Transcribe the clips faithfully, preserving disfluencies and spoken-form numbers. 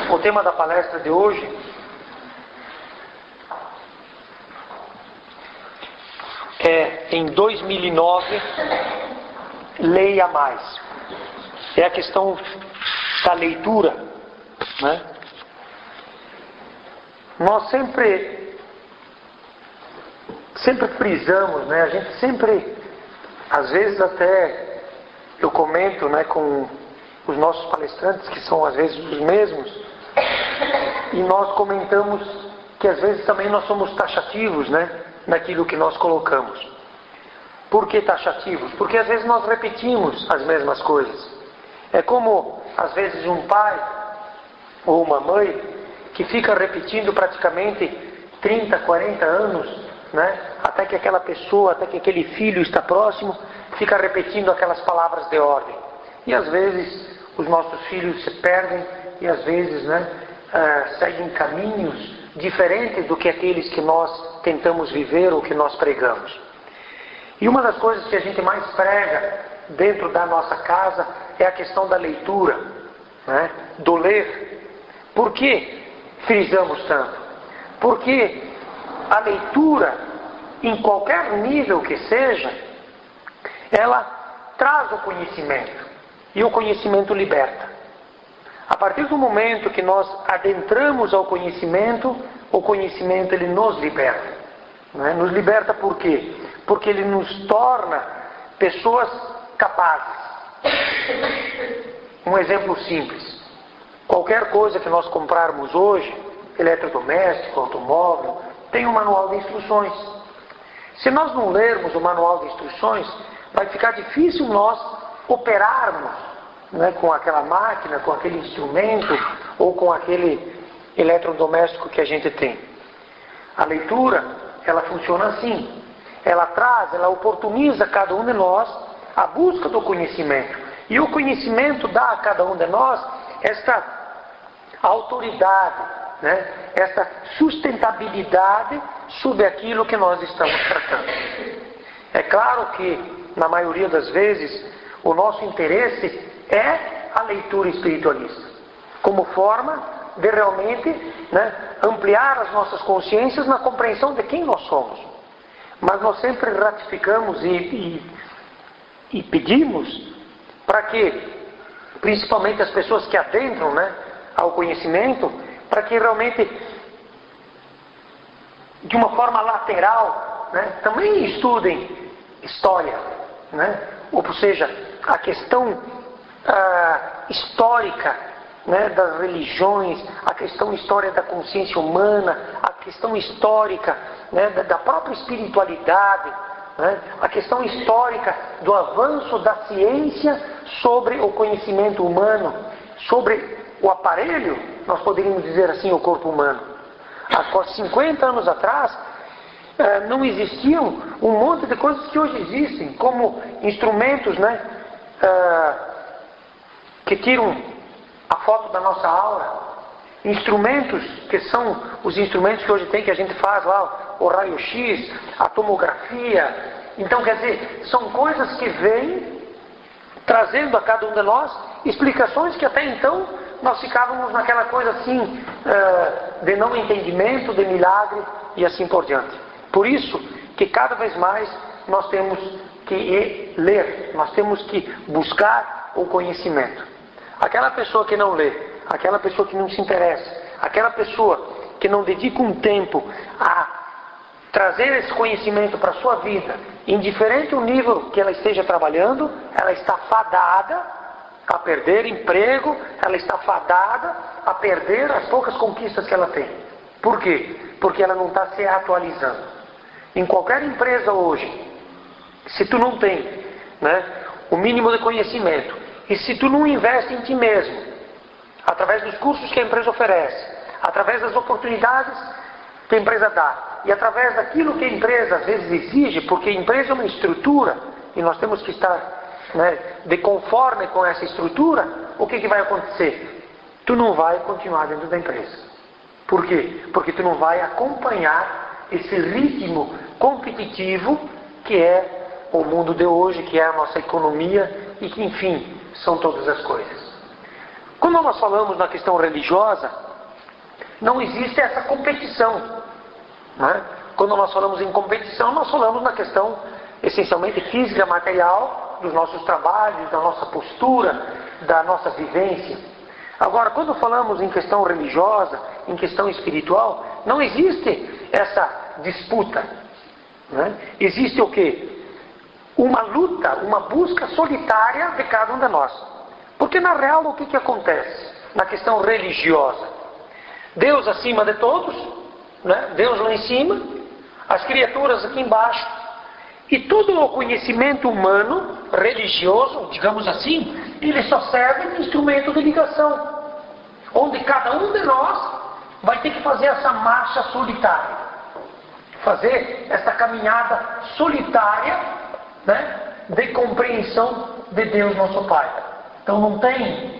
O tema da palestra de hoje é, em dois mil e nove, leia mais. É a questão da leitura, né? Nós sempre, sempre frisamos, né? A gente sempre, às vezes até eu comento, né, com os nossos palestrantes, que são às vezes os mesmos, e nós comentamos que às vezes também nós somos taxativos, né, naquilo que nós colocamos. Por que taxativos? Porque às vezes nós repetimos as mesmas coisas. É como às vezes um pai ou uma mãe que fica repetindo praticamente trinta, quarenta anos, né, até que aquela pessoa, até que aquele filho está próximo, fica repetindo aquelas palavras de ordem. E às vezes os nossos filhos se perdem e às vezes, né, uh, seguem caminhos diferentes do que aqueles que nós tentamos viver ou que nós pregamos. E uma das coisas que a gente mais prega dentro da nossa casa é a questão da leitura, né, do ler. Por que frisamos tanto? Porque a leitura, em qualquer nível que seja, ela traz o conhecimento. E o conhecimento liberta. A partir do momento que nós adentramos ao conhecimento, o conhecimento ele nos liberta. Né? Nos liberta por quê? Porque ele nos torna pessoas capazes. Um exemplo simples. Qualquer coisa que nós comprarmos hoje, eletrodoméstico, automóvel, tem um manual de instruções. Se nós não lermos o manual de instruções, vai ficar difícil nós operarmos, né, com aquela máquina, com aquele instrumento ou com aquele eletrodoméstico que a gente tem. A leitura, ela funciona assim. Ela traz, ela oportuniza a cada um de nós a busca do conhecimento. E o conhecimento dá a cada um de nós esta autoridade, né, esta sustentabilidade sobre aquilo que nós estamos tratando. É claro que, na maioria das vezes, o nosso interesse é a leitura espiritualista, como forma de realmente, né, ampliar as nossas consciências na compreensão de quem nós somos. Mas nós sempre ratificamos e, e, e pedimos para que, principalmente as pessoas que adentram, né, ao conhecimento, para que realmente, de uma forma lateral, né, também estudem história, né? Ou seja, a questão ah, histórica, né, das religiões, a questão histórica da consciência humana, a questão histórica, né, da, da própria espiritualidade, né, a questão histórica do avanço da ciência sobre o conhecimento humano, sobre o aparelho, nós poderíamos dizer assim, o corpo humano. Há cinquenta anos atrás, não existiam um monte de coisas que hoje existem, como instrumentos, né, que tiram a foto da nossa aura, instrumentos que são os instrumentos que hoje tem, que a gente faz lá, o raio-x, a tomografia. Então, quer dizer, são coisas que vêm trazendo a cada um de nós explicações que até então nós ficávamos naquela coisa assim, de não entendimento, de milagre e assim por diante. Por isso que cada vez mais nós temos que ler, nós temos que buscar o conhecimento. Aquela pessoa que não lê, aquela pessoa que não se interessa, aquela pessoa que não dedica um tempo a trazer esse conhecimento para a sua vida, indiferente o nível que ela esteja trabalhando, ela está fadada a perder emprego, ela está fadada a perder as poucas conquistas que ela tem. Por quê? Porque ela não está se atualizando. Em qualquer empresa hoje, se tu não tem, né, o mínimo de conhecimento, e se tu não investe em ti mesmo, através dos cursos que a empresa oferece, através das oportunidades que a empresa dá, e através daquilo que a empresa às vezes exige, porque a empresa é uma estrutura, e nós temos que estar, né, de conforme com essa estrutura, o que, que vai acontecer? Tu não vai continuar dentro da empresa. Por quê? Porque tu não vai acompanhar esse ritmo competitivo que é o mundo de hoje, que é a nossa economia e que, enfim, são todas as coisas. Quando quando nós falamos na questão religiosa, não existe essa competição, né? Quando nós falamos em competição, nós falamos na questão essencialmente física, material, dos nossos trabalhos, da nossa postura, da nossa vivência. Agora, quando falamos em questão religiosa, em questão espiritual, não existe essa disputa, né? Existe o quê? Uma luta, uma busca solitária de cada um de nós. Porque na real o que, que acontece na questão religiosa? Deus acima de todos, né? Deus lá em cima, as criaturas aqui embaixo, e todo o conhecimento humano, religioso, digamos assim, ele só serve de instrumento de ligação, onde cada um de nós vai ter que fazer essa marcha solitária, fazer essa caminhada solitária, né, de compreensão de Deus nosso Pai. Então não tem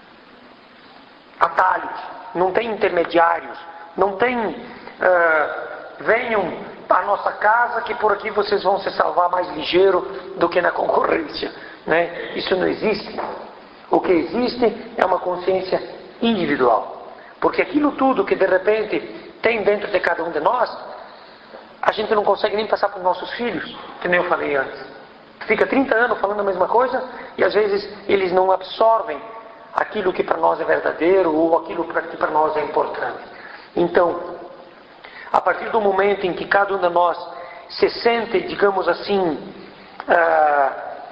atalhos, não tem intermediários, não tem uh, venham para a nossa casa que por aqui vocês vão se salvar mais ligeiro do que na concorrência, né? Isso não existe. O que existe é uma consciência individual, porque aquilo tudo que de repente tem dentro de cada um de nós, a gente não consegue nem passar para os nossos filhos, que nem eu falei antes. Fica trinta anos falando a mesma coisa e às vezes eles não absorvem aquilo que para nós é verdadeiro ou aquilo que para nós é importante. Então, a partir do momento em que cada um de nós se sente, digamos assim, ah,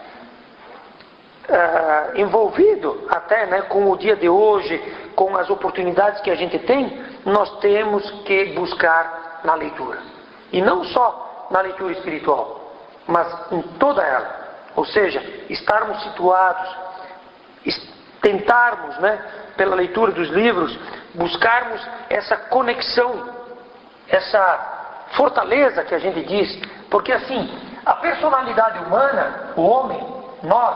ah, envolvido até, né, com o dia de hoje, com as oportunidades que a gente tem, nós temos que buscar na leitura. E não só na leitura espiritual, mas em toda ela. Ou seja, estarmos situados, tentarmos, né, pela leitura dos livros, buscarmos essa conexão, essa fortaleza que a gente diz, porque assim, a personalidade humana, o homem, nós,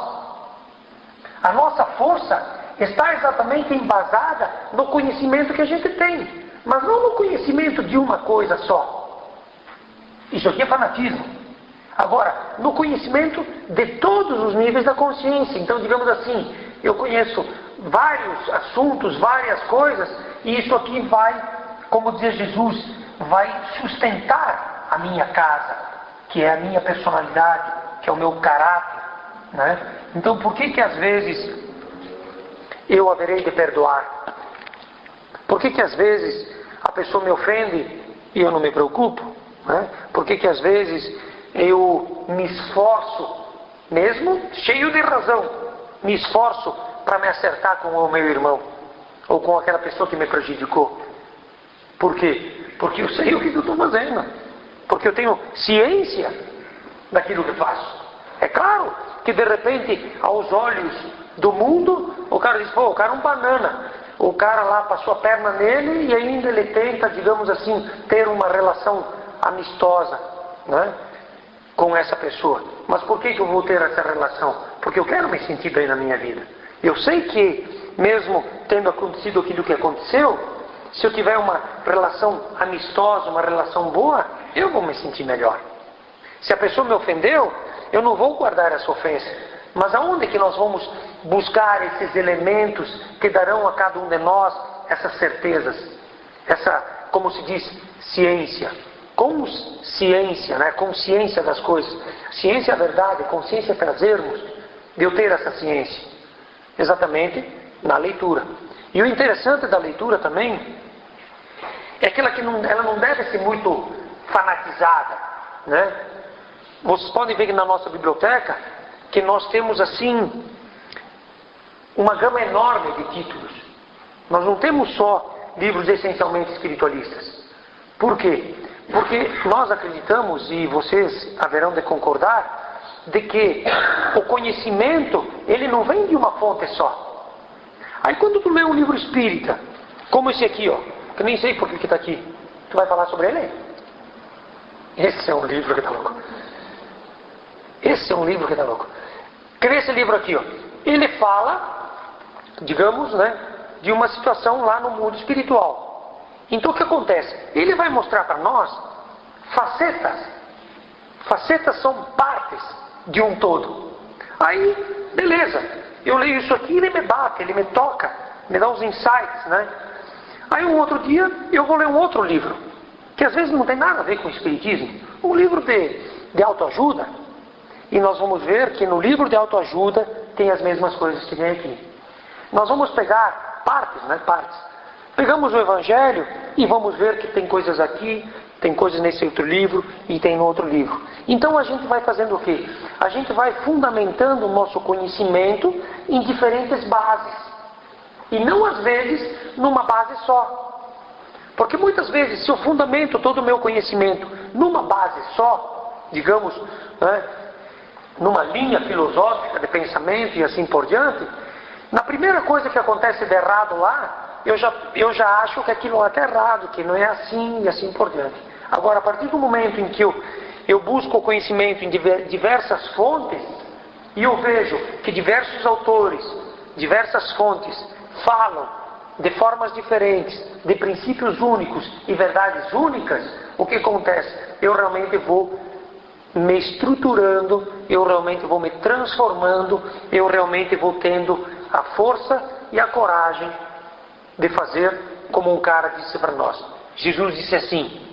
a nossa força está exatamente embasada no conhecimento que a gente tem, mas não no conhecimento de uma coisa só. Isso aqui é fanatismo. Agora, no conhecimento de todos os níveis da consciência. Então, digamos assim, eu conheço vários assuntos, várias coisas, e isso aqui vai, como dizia Jesus, vai sustentar a minha casa, que é a minha personalidade, que é o meu caráter, né? Então, por que que às vezes eu haverei de perdoar? Por que que às vezes a pessoa me ofende e eu não me preocupo, né? Por que que às vezes eu me esforço, mesmo cheio de razão, me esforço para me acertar com o meu irmão ou com aquela pessoa que me prejudicou? Por quê? Porque eu sei o que eu estou fazendo, porque eu tenho ciência daquilo que faço. É claro que de repente, aos olhos do mundo, o cara diz, pô, o cara é um banana, o cara lá passou a perna nele e ainda ele tenta, digamos assim, ter uma relação amistosa, né, com essa pessoa. Mas por que que eu vou ter essa relação? Porque eu quero me sentir bem na minha vida. Eu sei que, mesmo tendo acontecido aquilo que aconteceu, se eu tiver uma relação amistosa, uma relação boa, eu vou me sentir melhor. Se a pessoa me ofendeu, eu não vou guardar essa ofensa. Mas aonde que nós vamos buscar esses elementos que darão a cada um de nós essas certezas? Essa, como se diz, ciência. Consciência, né? Consciência das coisas. Ciência é a verdade, consciência é trazermos de eu ter essa ciência. Exatamente na leitura. E o interessante da leitura também é que ela, que não, ela não deve ser muito fanatizada, né? Vocês podem ver que na nossa biblioteca que nós temos assim uma gama enorme de títulos. Nós não temos só livros essencialmente espiritualistas. Por quê? Porque nós acreditamos, e vocês haverão de concordar, de que o conhecimento, ele não vem de uma fonte só. Aí quando tu lê um livro espírita, como esse aqui, ó, que eu nem sei por que está aqui, tu vai falar sobre ele? Esse é um livro que está louco. Esse é um livro que está louco. Quer ver esse livro aqui, ó? Ele fala, digamos, né, de uma situação lá no mundo espiritual. Então o que acontece? Ele vai mostrar para nós facetas. Facetas são partes de um todo. Aí, beleza, eu leio isso aqui e ele me bate, ele me toca. me dá uns insights, né? Aí um outro dia eu vou ler um outro livro, que às vezes não tem nada a ver com o Espiritismo, um livro de, de autoajuda, e nós vamos ver que no livro de autoajuda tem as mesmas coisas que tem aqui. Nós vamos pegar partes, né? Partes. Pegamos o Evangelho e vamos ver que tem coisas aqui, tem coisas nesse outro livro e tem no outro livro. Então a gente vai fazendo o quê? A gente vai fundamentando o nosso conhecimento em diferentes bases. E não às vezes numa base só. Porque muitas vezes se eu fundamento todo o meu conhecimento numa base só, digamos, né, numa linha filosófica de pensamento e assim por diante, na primeira coisa que acontece de errado lá, eu já, eu já acho que aquilo é até errado, que não é assim e assim por diante. Agora, a partir do momento em que eu, eu busco o conhecimento em diversas fontes, e eu vejo que diversos autores, diversas fontes, falam de formas diferentes, de princípios únicos e verdades únicas, o que acontece? Eu realmente vou me estruturando, eu realmente vou me transformando, eu realmente vou tendo a força e a coragem de fazer como um cara disse para nós. Jesus disse assim: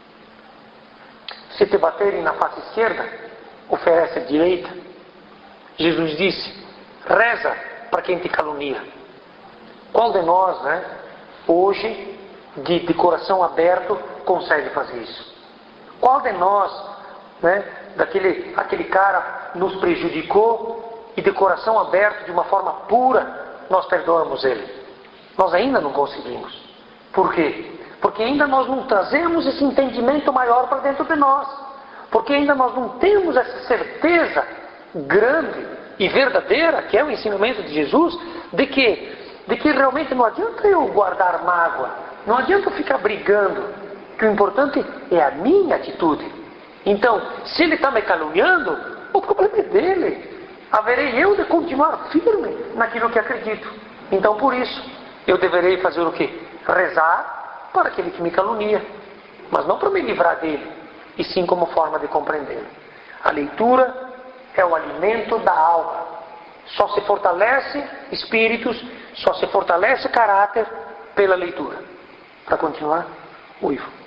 se te baterem na face esquerda, oferece a direita. Jesus disse: reza para quem te calunia. Qual de nós, né, hoje, de, de coração aberto, consegue fazer isso? Qual de nós, né, daquele aquele cara nos prejudicou e de coração aberto, de uma forma pura, nós perdoamos ele? Nós ainda não conseguimos. Por quê? Porque ainda nós não trazemos esse entendimento maior para dentro de nós. Porque ainda nós não temos essa certeza grande e verdadeira, que é o ensinamento de Jesus, de que, de que realmente não adianta eu guardar mágoa, não adianta eu ficar brigando, que o importante é a minha atitude. Então, se ele está me caluniando, o problema é dele. Haverei eu de continuar firme naquilo que acredito. Então, por isso, eu deverei fazer o quê? Rezar para aquele que me calunia, mas não para me livrar dele, e sim como forma de compreendê-lo. A leitura é o alimento da alma. Só se fortalece espíritos, só se fortalece caráter pela leitura. Para continuar, o Ivo.